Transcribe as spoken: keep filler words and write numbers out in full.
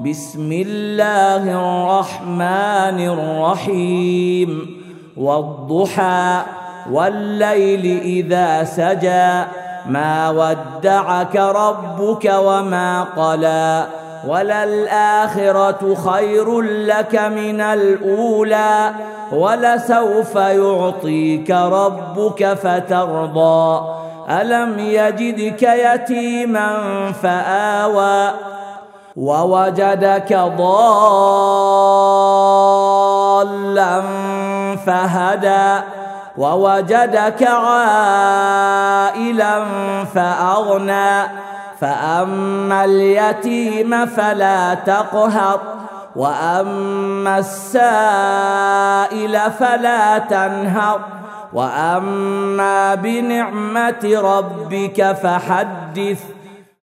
بسم الله الرحمن الرحيم والضحى والليل إذا سجى ما ودعك ربك وما قلى وللآخرة خير لك من الأولى ولسوف يعطيك ربك فترضى ألم يجدك يتيما فآوى ووجدك ضالا فهدى ووجدك عائلا فأغنى فأما اليتيم فلا تقهر وأما السائل فلا تنهر وأما بنعمة ربك فحدث